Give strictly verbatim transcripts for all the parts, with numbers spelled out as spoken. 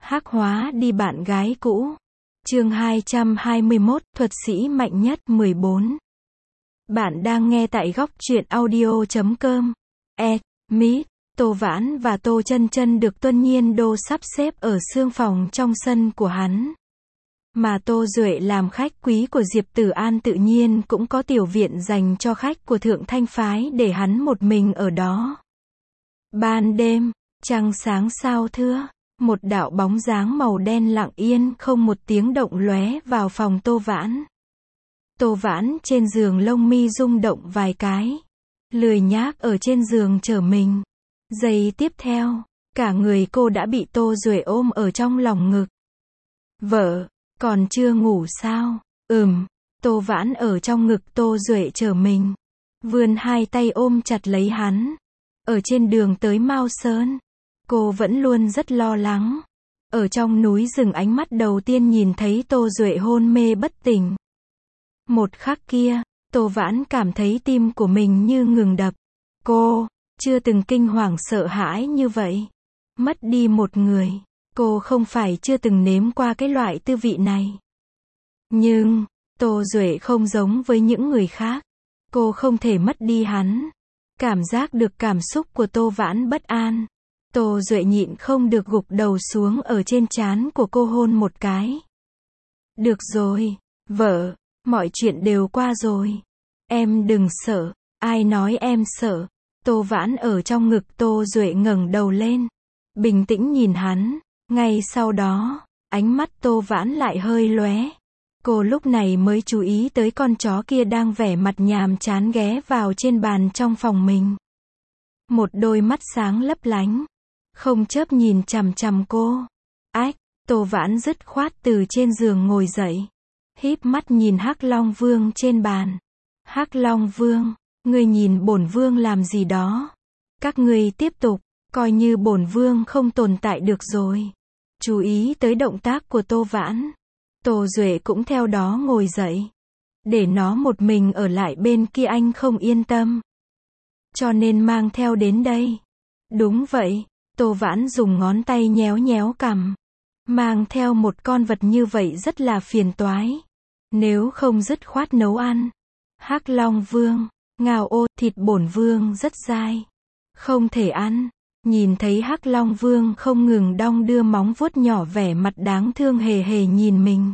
Hắc hóa đi bạn gái cũ. Chương hai trăm hai mươi mốt, thuật sĩ mạnh nhất mười bốn. Bạn đang nghe tại góc truyện audio chấm com. E, Mít, Tô Vãn và Tô Chân Chân được Tuân Nhiên Đô sắp xếp ở xương phòng trong sân của hắn. Mà Tô Duệ làm khách quý của Diệp Tử An tự nhiên cũng có tiểu viện dành cho khách của Thượng Thanh Phái để hắn một mình ở đó. Ban đêm, trăng sáng sao thưa, một đạo bóng dáng màu đen lặng yên không một tiếng động lóe vào phòng Tô Vãn. Tô Vãn trên giường lông mi rung động vài cái, lười nhác ở trên giường trở mình. Giây tiếp theo, cả người cô đã bị Tô Duệ ôm ở trong lòng ngực. Vợ, còn chưa ngủ sao? Ừm, Tô Vãn ở trong ngực Tô Duệ trở mình, vươn hai tay ôm chặt lấy hắn. Ở trên đường tới Mao Sơn, cô vẫn luôn rất lo lắng. Ở trong núi rừng ánh mắt đầu tiên nhìn thấy Tô Duệ hôn mê bất tỉnh. Một khắc kia, Tô Vãn cảm thấy tim của mình như ngừng đập. Cô chưa từng kinh hoàng sợ hãi như vậy. Mất đi một người, cô không phải chưa từng nếm qua cái loại tư vị này. Nhưng, Tô Duệ không giống với những người khác. Cô không thể mất đi hắn. Cảm giác được cảm xúc của Tô Vãn bất an. Tô Duệ nhịn không được gục đầu xuống ở trên trán của cô hôn một cái. Được rồi, vợ, mọi chuyện đều qua rồi. Em đừng sợ, ai nói em sợ. Tô Vãn ở trong ngực Tô Duệ ngẩng đầu lên, bình tĩnh nhìn hắn. Ngay sau đó, ánh mắt Tô Vãn lại hơi lóe. Cô lúc này mới chú ý tới con chó kia đang vẻ mặt nhàm chán ghé vào trên bàn trong phòng mình. Một đôi mắt sáng lấp lánh, không chớp nhìn chằm chằm cô. Ách, Tô Vãn dứt khoát từ trên giường ngồi dậy, híp mắt nhìn Hắc Long Vương trên bàn. Hắc Long Vương, ngươi nhìn bổn vương làm gì đó? Các ngươi tiếp tục, coi như bổn vương không tồn tại được rồi. Chú ý tới động tác của Tô Vãn, Tô Duệ cũng theo đó ngồi dậy. Để nó một mình ở lại bên kia anh không yên tâm, cho nên mang theo đến đây. Đúng vậy, Tô Vãn dùng ngón tay nhéo nhéo cằm. Mang theo một con vật như vậy rất là phiền toái. Nếu không dứt khoát nấu ăn. Hắc Long Vương, ngao ô, thịt bổn vương rất dai, không thể ăn. Nhìn thấy Hắc Long Vương không ngừng đong đưa móng vuốt nhỏ vẻ mặt đáng thương hề hề nhìn mình.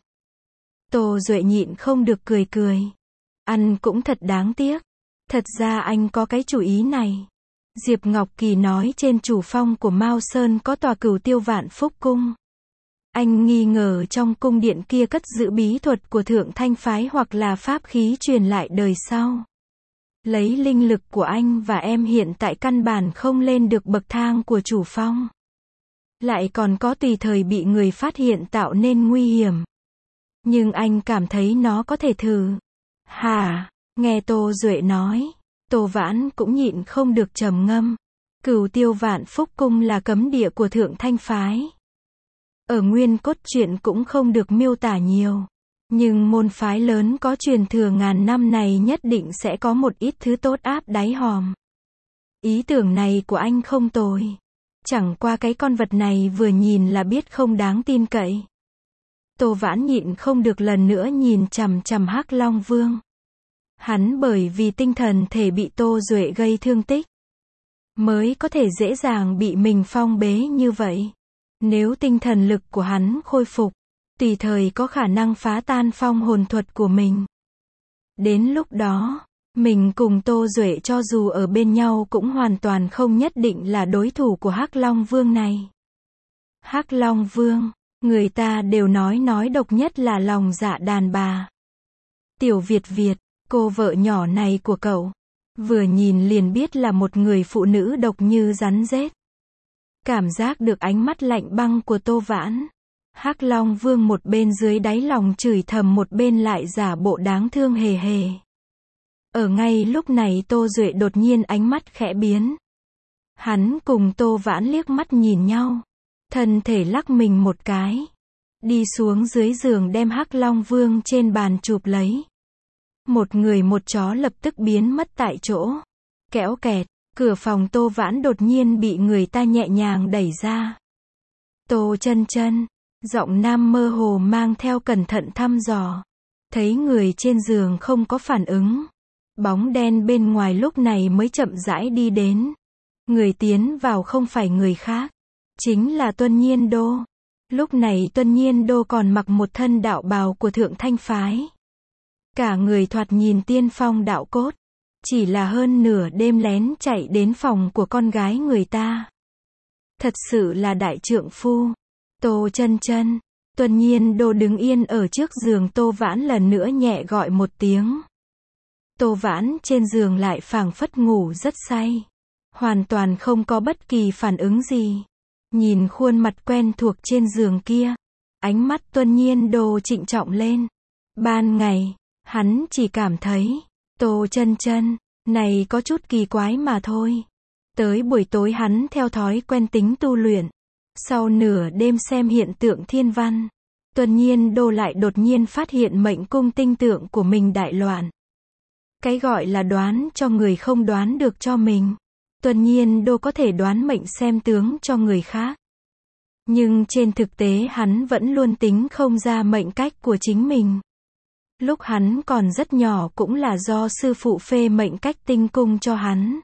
Tô Duệ nhịn không được cười cười. Ăn cũng thật đáng tiếc. Thật ra anh có cái chủ ý này. Diệp Ngọc Kỳ nói trên chủ phong của Mao Sơn có tòa Cửu Tiêu Vạn Phúc Cung. Anh nghi ngờ trong cung điện kia cất giữ bí thuật của Thượng Thanh Phái hoặc là pháp khí truyền lại đời sau. Lấy linh lực của anh và em hiện tại căn bản không lên được bậc thang của chủ phong. Lại còn có tùy thời bị người phát hiện tạo nên nguy hiểm. Nhưng anh cảm thấy nó có thể thử. Hả? Nghe Tô Duệ nói, Tô Vãn cũng nhịn không được trầm ngâm. Cửu Tiêu Vạn Phúc Cung là cấm địa của Thượng Thanh Phái. Ở nguyên cốt truyện cũng không được miêu tả nhiều. Nhưng môn phái lớn có truyền thừa ngàn năm này nhất định sẽ có một ít thứ tốt áp đáy hòm. Ý tưởng này của anh không tồi. Chẳng qua cái con vật này vừa nhìn là biết không đáng tin cậy. Tô Vãn nhịn không được lần nữa nhìn chằm chằm Hắc Long Vương. Hắn bởi vì tinh thần thể bị Tô Duệ gây thương tích, mới có thể dễ dàng bị mình phong bế như vậy. Nếu tinh thần lực của hắn khôi phục, tùy thời có khả năng phá tan phong hồn thuật của mình. Đến lúc đó, mình cùng Tô Duệ cho dù ở bên nhau cũng hoàn toàn không nhất định là đối thủ của Hắc Long Vương này. Hắc Long Vương, người ta đều nói nói độc nhất là lòng dạ đàn bà. Tiểu Việt Việt, cô vợ nhỏ này của cậu, vừa nhìn liền biết là một người phụ nữ độc như rắn rết. Cảm giác được ánh mắt lạnh băng của Tô Vãn, Hắc Long Vương một bên dưới đáy lòng chửi thầm một bên lại giả bộ đáng thương hề hề. Ở ngay lúc này Tô Duệ đột nhiên ánh mắt khẽ biến. Hắn cùng Tô Vãn liếc mắt nhìn nhau, thân thể lắc mình một cái, đi xuống dưới giường đem Hắc Long Vương trên bàn chụp lấy. Một người một chó lập tức biến mất tại chỗ. Kéo kẹt, cửa phòng Tô Vãn đột nhiên bị người ta nhẹ nhàng đẩy ra. Tô Chân Chân. Giọng nam mơ hồ mang theo cẩn thận thăm dò. Thấy người trên giường không có phản ứng. Bóng đen bên ngoài lúc này mới chậm rãi đi đến. Người tiến vào không phải người khác. Chính là Tuân Nhiên Đô. Lúc này Tuân Nhiên Đô còn mặc một thân đạo bào của Thượng Thanh Phái. Cả người thoạt nhìn tiên phong đạo cốt. Chỉ là hơn nửa đêm lén chạy đến phòng của con gái người ta. Thật sự là đại trượng phu. Tô Chân Chân. Tuân Nhiên Đô đứng yên ở trước giường Tô Vãn lần nữa nhẹ gọi một tiếng. Tô Vãn trên giường lại phảng phất ngủ rất say. Hoàn toàn không có bất kỳ phản ứng gì. Nhìn khuôn mặt quen thuộc trên giường kia. Ánh mắt Tuân Nhiên Đô trịnh trọng lên. Ban ngày, hắn chỉ cảm thấy, Tô Chân Chân, này có chút kỳ quái mà thôi. Tới buổi tối hắn theo thói quen tính tu luyện. Sau nửa đêm xem hiện tượng thiên văn. Tuân Nhiên Đô lại đột nhiên phát hiện mệnh cung tinh tượng của mình đại loạn. Cái gọi là đoán cho người không đoán được cho mình. Tuân Nhiên Đô có thể đoán mệnh xem tướng cho người khác. Nhưng trên thực tế hắn vẫn luôn tính không ra mệnh cách của chính mình. Lúc hắn còn rất nhỏ cũng là do sư phụ phê mệnh cách tinh cung cho hắn.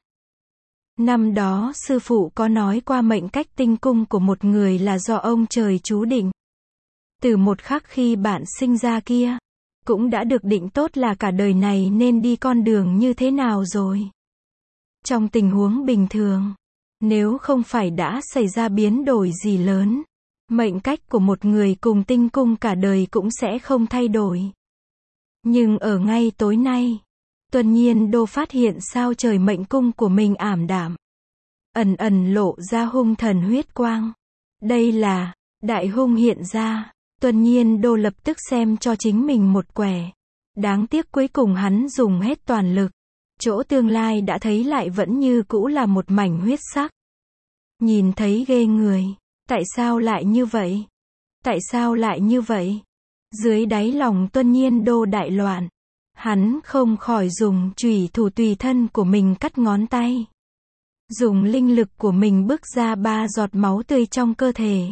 Năm đó sư phụ có nói qua mệnh cách tinh cung của một người là do ông trời chú định. Từ một khắc khi bạn sinh ra kia, cũng đã được định tốt là cả đời này nên đi con đường như thế nào rồi. Trong tình huống bình thường, nếu không phải đã xảy ra biến đổi gì lớn, mệnh cách của một người cùng tinh cung cả đời cũng sẽ không thay đổi. Nhưng ở ngay tối nay, Tuân Nhiên Đô phát hiện sao trời mệnh cung của mình ảm đạm. Ẩn ẩn lộ ra hung thần huyết quang. Đây là, đại hung hiện ra. Tuân Nhiên Đô lập tức xem cho chính mình một quẻ. Đáng tiếc cuối cùng hắn dùng hết toàn lực. Chỗ tương lai đã thấy lại vẫn như cũ là một mảnh huyết sắc. Nhìn thấy ghê người. Tại sao lại như vậy? Tại sao lại như vậy? Dưới đáy lòng Tuân Nhiên Đô đại loạn. Hắn không khỏi dùng chùy thủ tùy thân của mình cắt ngón tay. Dùng linh lực của mình bức ra ba giọt máu tươi trong cơ thể.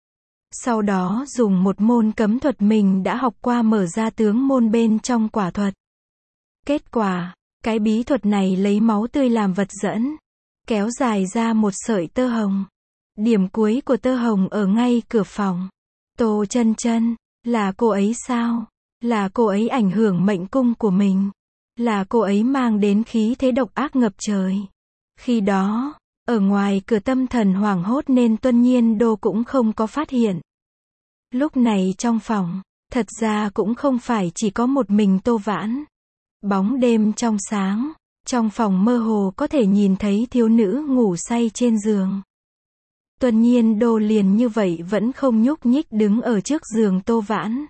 Sau đó dùng một môn cấm thuật mình đã học qua mở ra tướng môn bên trong quả thuật. Kết quả, cái bí thuật này lấy máu tươi làm vật dẫn. Kéo dài ra một sợi tơ hồng. Điểm cuối của tơ hồng ở ngay cửa phòng. Tô Chân Chân, là cô ấy sao? Là cô ấy ảnh hưởng mệnh cung của mình. Là cô ấy mang đến khí thế độc ác ngập trời. Khi đó, ở ngoài cửa tâm thần hoảng hốt nên Tuân Nhiên Đô cũng không có phát hiện. Lúc này trong phòng, thật ra cũng không phải chỉ có một mình Tô Vãn. Bóng đêm trong sáng, trong phòng mơ hồ có thể nhìn thấy thiếu nữ ngủ say trên giường. Tuân Nhiên Đô liền như vậy vẫn không nhúc nhích đứng ở trước giường Tô Vãn.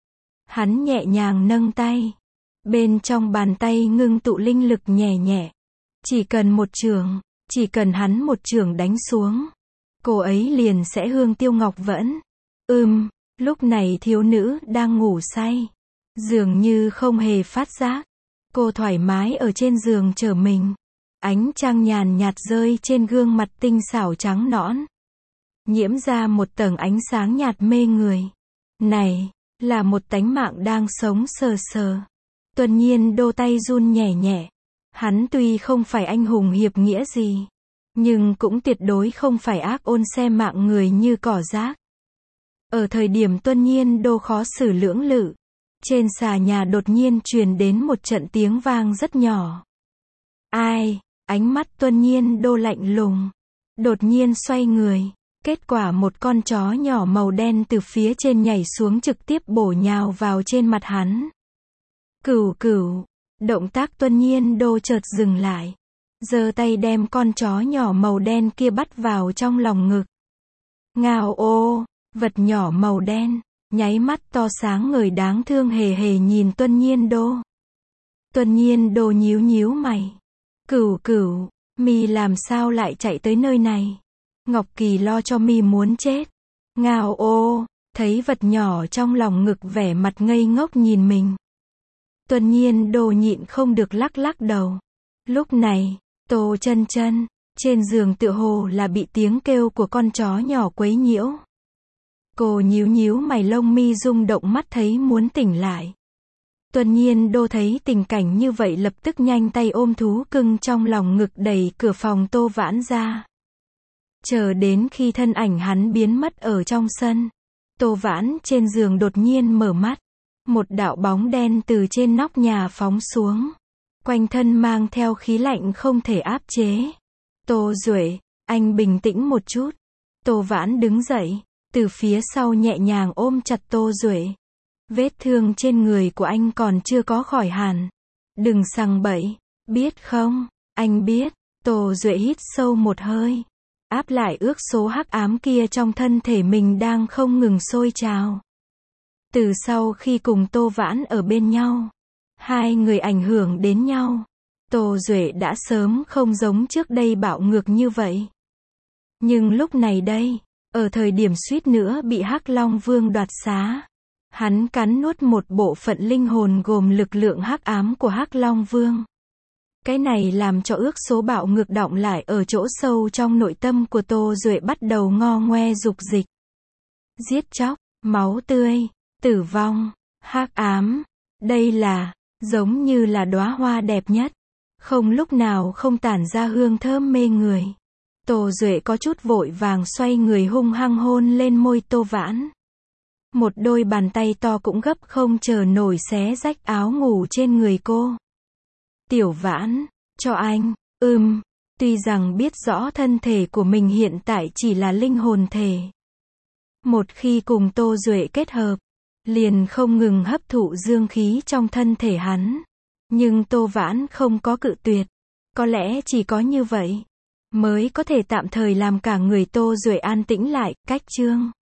Hắn nhẹ nhàng nâng tay. Bên trong bàn tay ngưng tụ linh lực nhẹ nhẹ. Chỉ cần một chưởng, chỉ cần hắn một chưởng đánh xuống, cô ấy liền sẽ hương tiêu ngọc vẫn. Ừm, lúc này thiếu nữ đang ngủ say. Dường như không hề phát giác. Cô thoải mái ở trên giường chờ mình. Ánh trăng nhàn nhạt rơi trên gương mặt tinh xảo trắng nõn. Nhiễm ra một tầng ánh sáng nhạt mê người. Này, là một tánh mạng đang sống sờ sờ. Tuân Nhiên Đô tay run nhẹ nhẹ. Hắn tuy không phải anh hùng hiệp nghĩa gì, nhưng cũng tuyệt đối không phải ác ôn xem mạng người như cỏ rác. Ở thời điểm Tuân Nhiên Đô khó xử lưỡng lự, trên xà nhà đột nhiên truyền đến một trận tiếng vang rất nhỏ. Ai? Ánh mắt Tuân Nhiên Đô lạnh lùng. Đột nhiên xoay người. Kết quả một con chó nhỏ màu đen từ phía trên nhảy xuống trực tiếp bổ nhào vào trên mặt hắn. Cửu cửu. Động tác Tuân Nhiên Đô chợt dừng lại. Giơ tay đem con chó nhỏ màu đen kia bắt vào trong lòng ngực. Ngao ô. Vật nhỏ màu đen, nháy mắt to sáng ngời đáng thương hề hề nhìn Tuân Nhiên Đô. Tuân Nhiên Đô nhíu nhíu mày. Cửu cửu, mi làm sao lại chạy tới nơi này? Ngọc Kỳ lo cho mi muốn chết. Ngao ô, thấy vật nhỏ trong lòng ngực vẻ mặt ngây ngốc nhìn mình. Tuân Nhiên Đô nhịn không được lắc lắc đầu. Lúc này, Tô Chân Chân, trên giường tựa hồ là bị tiếng kêu của con chó nhỏ quấy nhiễu. Cô nhíu nhíu mày, lông mi rung động, mắt thấy muốn tỉnh lại. Tuân Nhiên Đô thấy tình cảnh như vậy lập tức nhanh tay ôm thú cưng trong lòng ngực, đẩy cửa phòng Tô Vãn ra. Chờ đến khi thân ảnh hắn biến mất ở trong sân, Tô Vãn trên giường đột nhiên mở mắt. Một đạo bóng đen từ trên nóc nhà phóng xuống. Quanh thân mang theo khí lạnh không thể áp chế. Tô Duệ, anh bình tĩnh một chút. Tô Vãn đứng dậy, từ phía sau nhẹ nhàng ôm chặt Tô Duệ. Vết thương trên người của anh còn chưa có khỏi hẳn. Đừng sằng bậy, biết không? Anh biết. Tô Duệ hít sâu một hơi. Áp lại ước số hắc ám kia trong thân thể mình đang không ngừng sôi trào. Từ sau khi cùng Tô Vãn ở bên nhau, hai người ảnh hưởng đến nhau. Tô Duệ đã sớm không giống trước đây bạo ngược như vậy. Nhưng lúc này đây, ở thời điểm suýt nữa bị Hắc Long Vương đoạt xá, hắn cắn nuốt một bộ phận linh hồn gồm lực lượng hắc ám của Hắc Long Vương. Cái này làm cho ước số bạo ngược đọng lại ở chỗ sâu trong nội tâm của Tô Duệ bắt đầu ngo ngoe dục dịch. Giết chóc, máu tươi, tử vong, hắc ám, đây là, giống như là đóa hoa đẹp nhất, không lúc nào không tản ra hương thơm mê người. Tô Duệ có chút vội vàng xoay người hung hăng hôn lên môi Tô Vãn. Một đôi bàn tay to cũng gấp không chờ nổi xé rách áo ngủ trên người cô. Tiểu Vãn, cho anh, ừm, tuy rằng biết rõ thân thể của mình hiện tại chỉ là linh hồn thể. Một khi cùng Tô Duệ kết hợp, liền không ngừng hấp thụ dương khí trong thân thể hắn. Nhưng Tô Vãn không có cự tuyệt. Có lẽ chỉ có như vậy mới có thể tạm thời làm cả người Tô Duệ an tĩnh lại. Cách chương